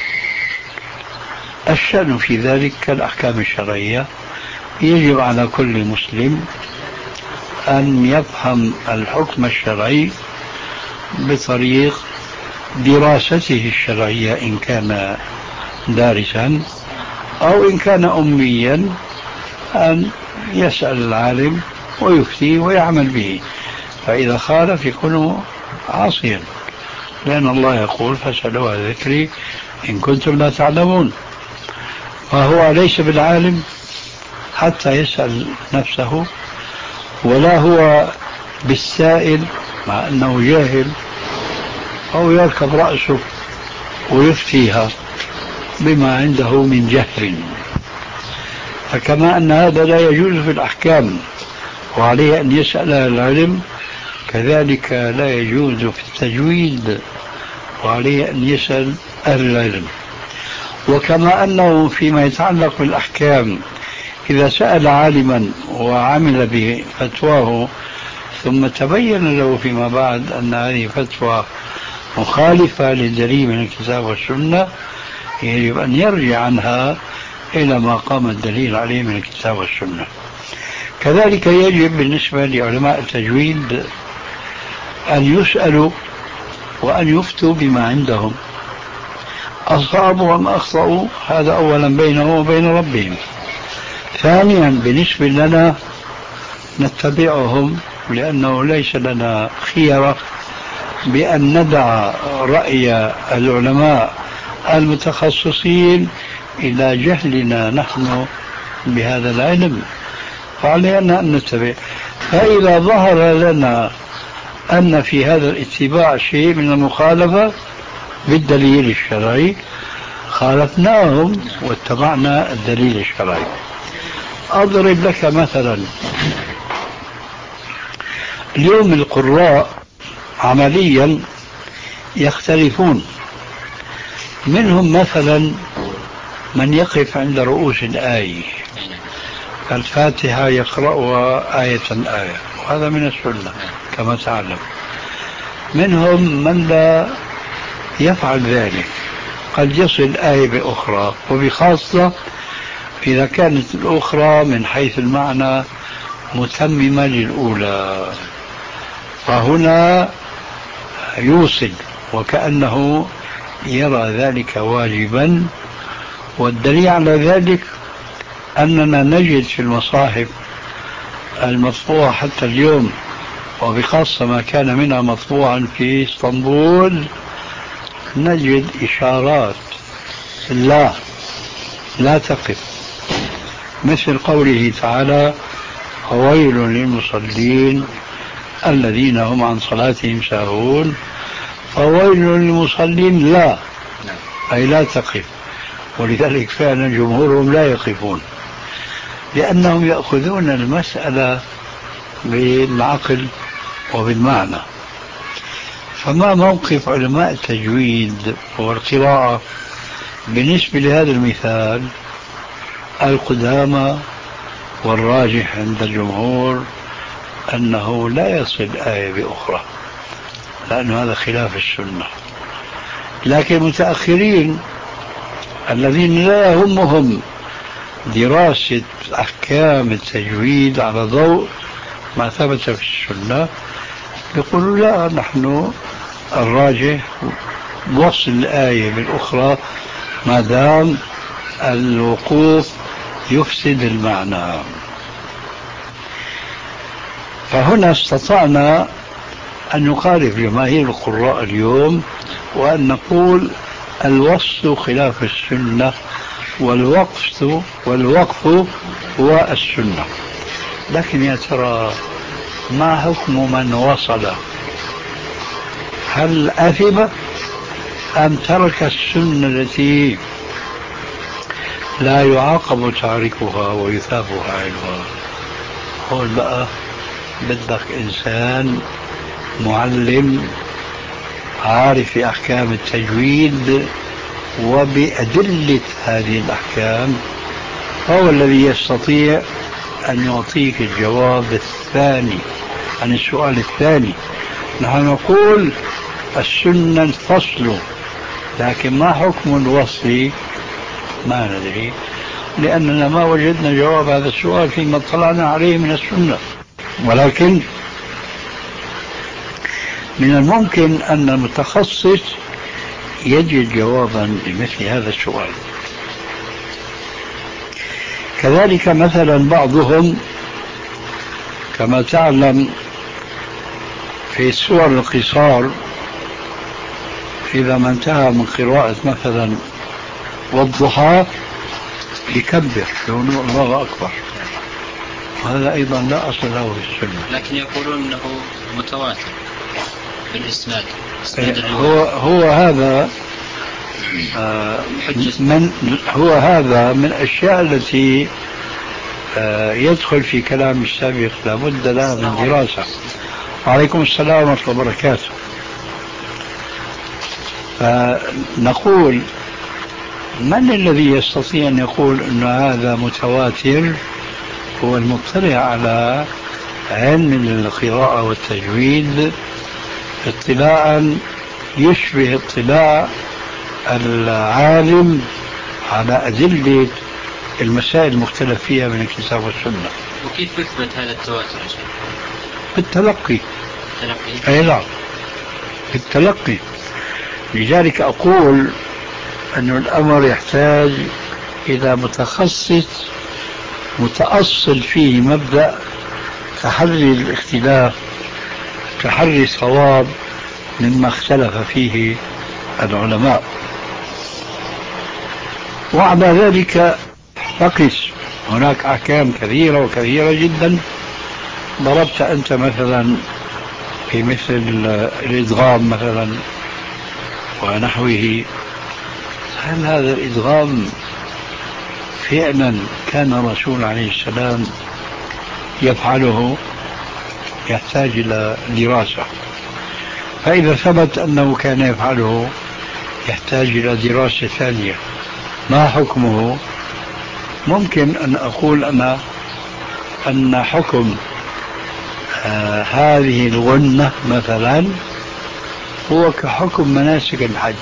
C: الشأن في ذلك كالأحكام الشرعية، يجب على كل مسلم أن يفهم الحكم الشرعي بطريق دراسته الشرعية إن كان دارسا، أو إن كان أميا أن يسأل العالم ويفتي ويعمل به، فإذا خالف يكون عاصيا، لأن الله يقول فاسألوا عن ذكري إن كنتم لا تعلمون. فهو ليس بالعالم حتى يسأل نفسه، ولا هو بالسائل مع أنه جاهل أو يركب رأسه ويفتيها بما عنده من جهل. فكما أن هذا لا يجوز في الأحكام وعليه أن يسأل العلم، كذلك لا يجوز في التجويد وعليه أن يسأل أهل العلم. وكما أنه فيما يتعلق بالأحكام إذا سأل عالما وعمل بفتواه ثم تبين له فيما بعد أن هذه فتوى مخالفة للدليل من الكتاب والسنة، يجب أن يرجع عنها إلى ما قام الدليل عليه من الكتاب والسنة. كذلك يجب بالنسبة لعلماء التجويد أن يسألوا وأن يفتوا بما عندهم، أصابوا أم أخطأوا هذا أولا بينهم وبين ربهم. ثانيا بالنسبة لنا نتبعهم، لأنه ليس لنا خيرة بأن ندع رأي العلماء المتخصصين إلى جهلنا نحن بهذا العلم، فعلينا أن نتبع. فإذا ظهر لنا أن في هذا الاتباع شيء من المخالفة بالدليل الشرعي خالفناهم واتبعنا الدليل الشرعي. أضرب لك مثلا، اليوم القراء عمليا يختلفون، منهم مثلا من يقف عند رؤوس الآية الفاتحة يقرأها آية آية، وهذا من السنة كما تعلم. منهم من لا يفعل ذلك، قد يصل آية بأخرى، وبخاصة إذا كانت الأخرى من حيث المعنى متممة للأولى، فهنا يوصل وكأنه يرى ذلك واجبا. والدليل على ذلك أننا نجد في المصاحف المطبوعة حتى اليوم، وبخاصة ما كان منها مطبوعا في اسطنبول، نجد إشارات لا لا تقف، مثل قوله تعالى: ويل للمصلين الذين هم عن صلاتهم ساهون. فويل للمصلين لا، أي لا تقف. ولذلك فعلا جمهورهم لا يقفون، لأنهم يأخذون المسألة بالعقل وبالمعنى. فما موقف علماء التجويد والقراءة بالنسبة لهذا المثال؟ القدامى والراجح عند الجمهور أنه لا يصل آية بأخرى، لأن هذا خلاف السنة. لكن المتأخرين الذين لا يهمهم دراسة أحكام التجويد على ضوء ما ثبت في السنة يقولوا لا، نحن الراجح وصل الآية بالأخرى ما دام الوقوف يفسد المعنى. فهنا استطعنا أن نخالف جماهير القراء اليوم وأن نقول الوصف خلاف السنة، والوقف والوقف هو السنة. لكن يا ترى ما حكم من وصل؟ هل أثم أم ترك السنة التي لا يعاقب تاركها ويثاب فاعلها؟ قول بقى بدك إنسان معلم عارف في أحكام التجويد وبأدلة هذه الأحكام، هو الذي يستطيع أن يعطيك الجواب الثاني عن السؤال الثاني. نحن نقول السنة الفصل، لكن ما حكم الوصل ما ندري، لأننا ما وجدنا جواب هذا السؤال فيما اطلعنا عليه من السنة. ولكن من الممكن أن المتخصص يجد جوابا لمثل هذا السؤال. كذلك مثلا بعضهم كما تعلم في سور القصار إذا ما انتهى من قراءة مثلا والضحى يكبر يقول الله أكبر، وهذا أيضا لا أصل له في السنة.
H: لكن يقولون أنه متواتر بالإسناد.
C: هو هو هذا آه من هو هذا من الأشياء التي آه يدخل في كلام السابق لابد لها من دراسة. وعليكم السلام ورحمة الله وبركاته. فنقول من الذي يستطيع أن يقول أن هذا متواتر هو المطلع على علم القراءة والتجويد اطلاعا يشبه اطلاع العالم على أدلة المسائل المختلف فيها من الكتاب والسنة.
H: وكيف يثبت هذا التواتر يا شيخ؟
C: بالتلقي.
H: التلقي؟
C: أي نعم، بالتلقي. لذلك أقول أن الأمر يحتاج إلى متخصص متأصل فيه مبدأ تحري الاختلاف، تحري الصواب مما اختلف فيه العلماء. وعلى ذلك فقس، هناك أحكام كثيرة وكثيرة جدا. ضربت أنت مثلا في مثل الإدغام مثلا ونحوه، هل هذا الإدغام فعلا كان الرسول عليه السلام يفعله؟ يحتاج إلى دراسة. فإذا ثبت أنه كان يفعله يحتاج إلى دراسة ثانية. ما حكمه؟ ممكن أن أقول أنا أن حكم آه هذه الغنة مثلا هو كحكم مناسك الحج،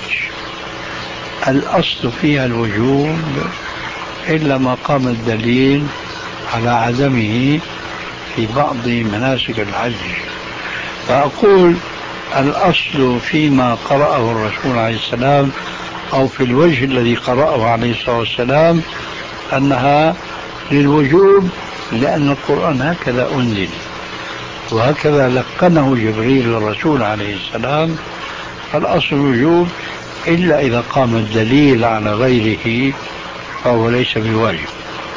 C: الأصل فيها الوجوب إلا ما قام الدليل على عدمه في بعض مناسك الحج. فأقول الأصل فيما قرأه الرسول عليه السلام أو في الوجه الذي قرأه عليه الصلاة والسلام أنها للوجوب، لأن القرآن هكذا أنزل وهكذا لقنه جبريل للرسول عليه السلام. فالأصل الوجوب إلا إذا قام الدليل على غيره فهو ليس بواجب.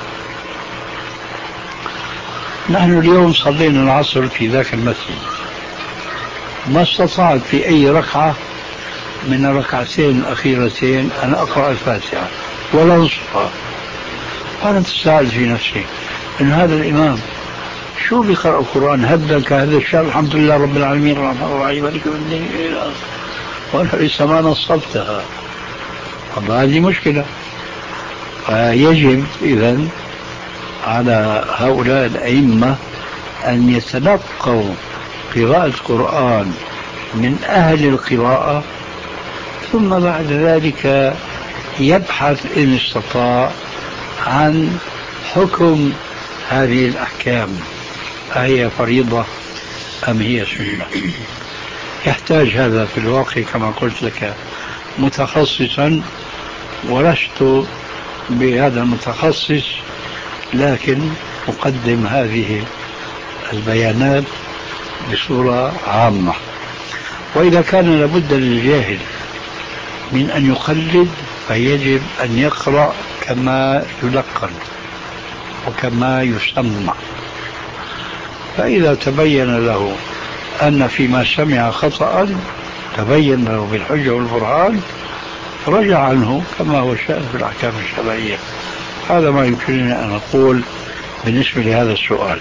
C: نحن اليوم صلينا العصر في ذاك المسجد، ما استطعت في أي ركعة من الركعتين الأخيرتين أن أقرأ الفاتحة ولا نصفها. أنا تساءل في نفسي إن هذا الإمام شو بيقرأ القرآن هبدا كهذا الشعب الحمد لله رب العالمين الرحمن الرحيم مالك يوم الدين، وأنا لسه ما نصبتها. والله هذه مشكلة. فيجب إذن على هؤلاء الأئمة أن يتلقوا قراءة القرآن من أهل القراءة، ثم بعد ذلك يبحث إن استطاع عن حكم هذه الأحكام، أهي فريضة أم هي سنة. يحتاج هذا في الواقع كما قلت لك متخصصا، ولست بهذا المتخصص، لكن أقدم هذه البيانات بصورة عامة. وإذا كان لابد للجاهل من أن يقلد فيجب أن يقرأ كما يلقن وكما يسمع. فإذا تبين له أن فيما سمع خطأ تبين له بالحجة والبرهان رجع عنه كما هو الشأن في الأحكام الشرعية. هذا ما يمكنني أن أقول بالنسبة لهذا السؤال.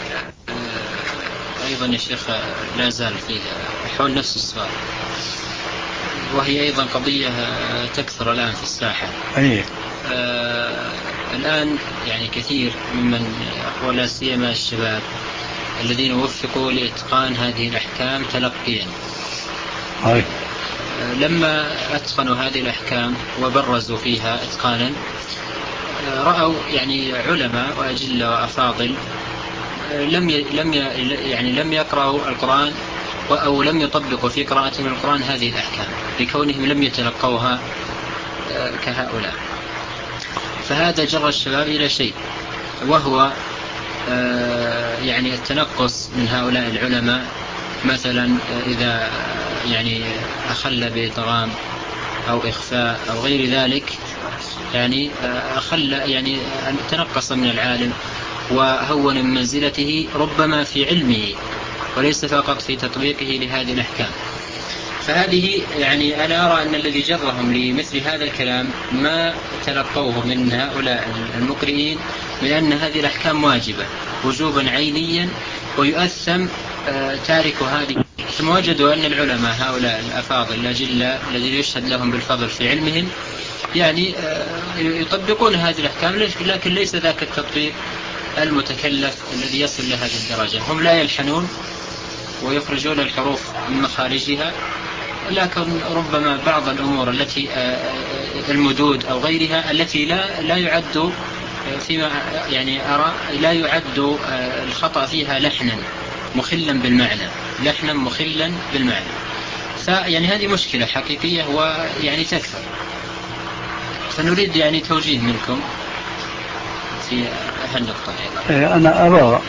H: أيضا يا شيخ لا زال فيه حول نفس السؤال، وهي أيضا قضية تكثر الآن في الساحة.
C: أيه.
H: آه الآن يعني كثير ممن ولا سيما الشباب الذين وفقوا لإتقان هذه الأحكام تلقيا،
C: أيه.
H: آه لما أتقنوا هذه الأحكام وبرزوا فيها إتقانا آه رأوا يعني علماء وأجلة وأفاضل آه لم ي... لم ي... يعني لم يقرأوا القرآن أو لم يطبقوا في قراءتهم القرآن هذه الأحكام لكونهم لم يتلقوها آه كهؤلاء. فهذا جرى الشباب إلى شيء، وهو آه يعني التنقص من هؤلاء العلماء، مثلا إذا يعني أخل بإدغام أو إخفاء أو غير ذلك، يعني أخل يعني تنقص من العالم وهون من منزلته ربما في علمه وليس فقط في تطبيقه لهذه الأحكام. فهذه يعني أنا أرى أن الذي جرهم لمثل هذا الكلام ما تلقوه من هؤلاء المقرئين من أن هذه الأحكام واجبة وجوبا عينيا ويؤثم تارك هذه. ثم وجدوا أن العلماء هؤلاء الأفاضل الأجلة الذين يشهد لهم بالفضل في علمهم يعني يطبقون هذه الأحكام، لكن ليس ذاك التطبيق المتكلف الذي يصل لهذه الدرجة. هم لا يلحنون ويخرجون الحروف من مخارجها، لكن ربما بعض الأمور التي المدود أو غيرها التي لا لا يعد فيما يعني أرى لا يعد الخطأ فيها لحنا مخلا بالمعنى، لحنا مخلا بالمعنى. فيعني هذه مشكلة حقيقية ويعني تكثر، فنريد يعني توجيه منكم في هالنقطة.
C: أنا أرى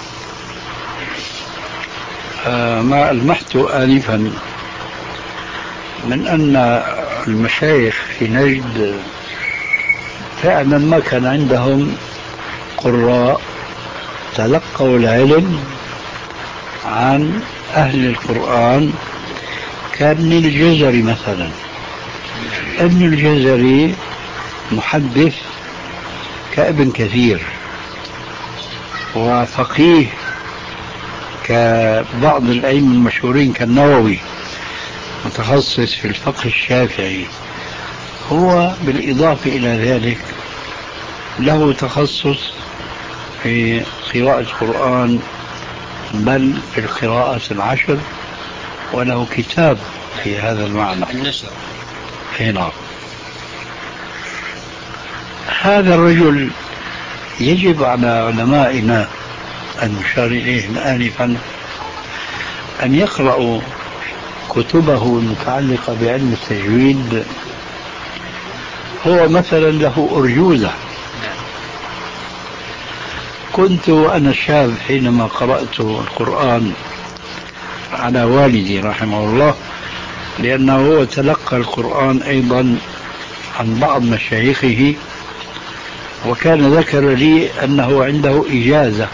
C: ما ألمحت آنفا من أن المشايخ في نجد فعلا ما كان عندهم قراء تلقوا العلم عن أهل القرآن كابن الجزري مثلا. ابن الجزري محدث كابن كثير، وفقيه كبعض الأئمة المشهورين كالنووي، متخصص في الفقه الشافعي. هو بالإضافة إلى ذلك له تخصص في قراءة القرآن، بل في القراءات العشر، وله كتاب في هذا المعنى
H: النشر.
C: هنا هذا الرجل يجب على علمائنا المشار إليه آنفا أن يقرأوا كتبه المتعلقة بعلم التجويد. هو مثلا له أرجوزة. كنت وأنا شاب حينما قرأت القرآن على والدي رحمه الله، لأنه هو تلقى القرآن أيضا عن بعض مشايخه، وكان ذكر لي أنه عنده إجازة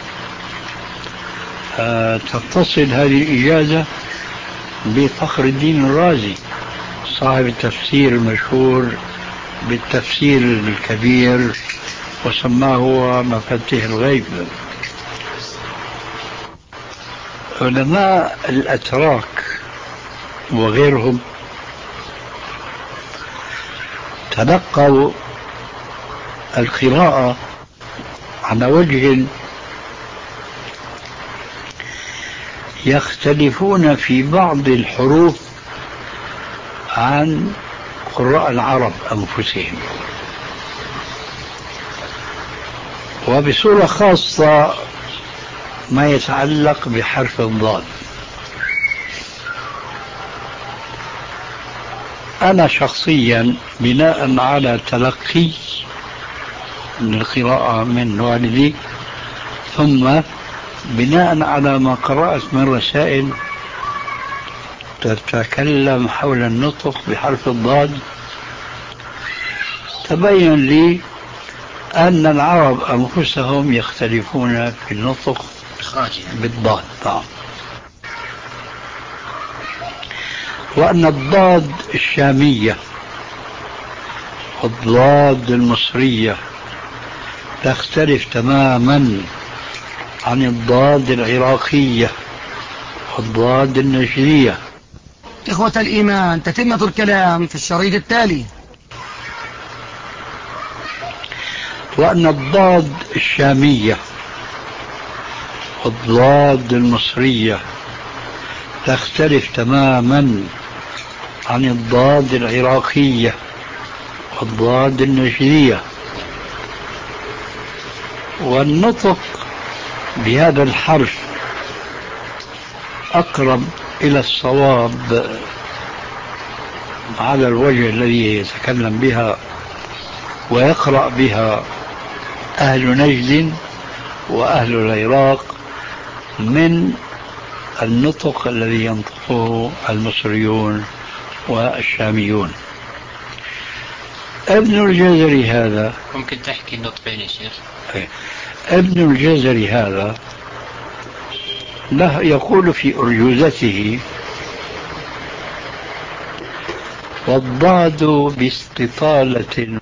C: تتصل هذه الإجازة بفخر الدين الرازي صاحب التفسير المشهور بالتفسير الكبير، وسماه هو مفاتيح الغيب. علماء الأتراك وغيرهم تلقوا القراءة على وجه يختلفون في بعض الحروف عن قراء العرب أنفسهم، وبصورة خاصة ما يتعلق بحرف الضاد. أنا شخصيا بناء على تلقي من القراءة من والدي، ثم بناء على ما قرأت من رسائل تتكلم حول النطق بحرف الضاد، تبين لي أن العرب أنفسهم يختلفون في النطق بالضاد، وأن الضاد الشامية والضاد المصرية تختلف تماما عن الضاد العراقية والضاد النجدية.
A: إخوة الإيمان، تتمة الكلام في الشريط التالي.
C: وأن الضاد الشامية والضاد المصرية تختلف تماما عن الضاد العراقية والضاد النجدية، والنطق بهذا الحرف أقرب إلى الصواب على الوجه الذي يتكلم بها ويقرأ بها أهل نجد وأهل العراق من النطق الذي ينطقه المصريون والشاميون. ابن الجزري هذا،
H: ممكن تحكي النطقين يا شيخ؟
C: ابن الجزري هذا له يقول في أرجوزته: والضاد باستطالة